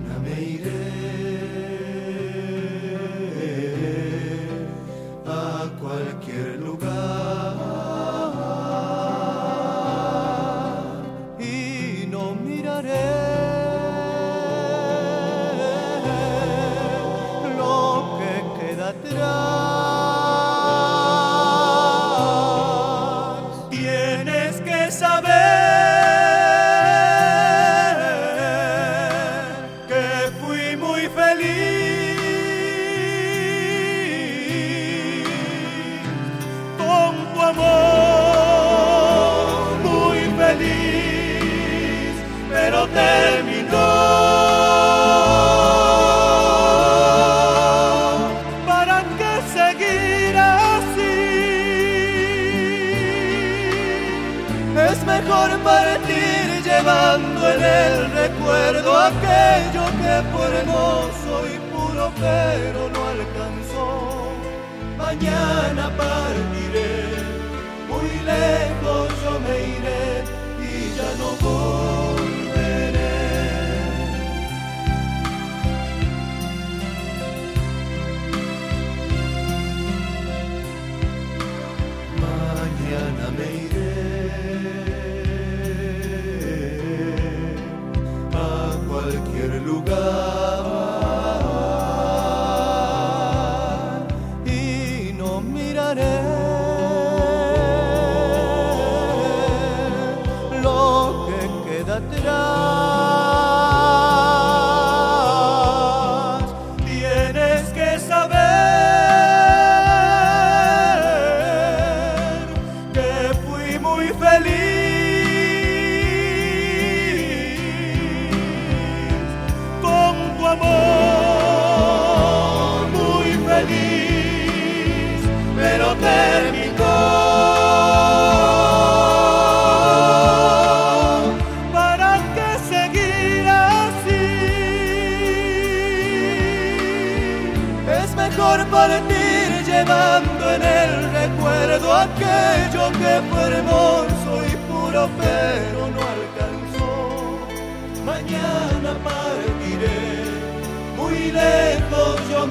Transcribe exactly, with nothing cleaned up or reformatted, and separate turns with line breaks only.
Mañana me iré a cualquier lugar y no miraré lo que queda atrás. Tienes que saber pero terminó. ¿Para qué seguir así? Es mejor partir llevando en el recuerdo aquello que fue hermoso y puro pero no alcanzó. Mañana partiré, muy lejos yo me iré y ya no volveré. Mañana me iré a cualquier lugar y no miraré atrás. Tienes que saber que fui muy feliz con tu amor, muy feliz, pero terminó. Mejor partir llevando en el recuerdo aquello que fue hermoso y puro pero no alcanzó. Mañana partiré, muy lejos yo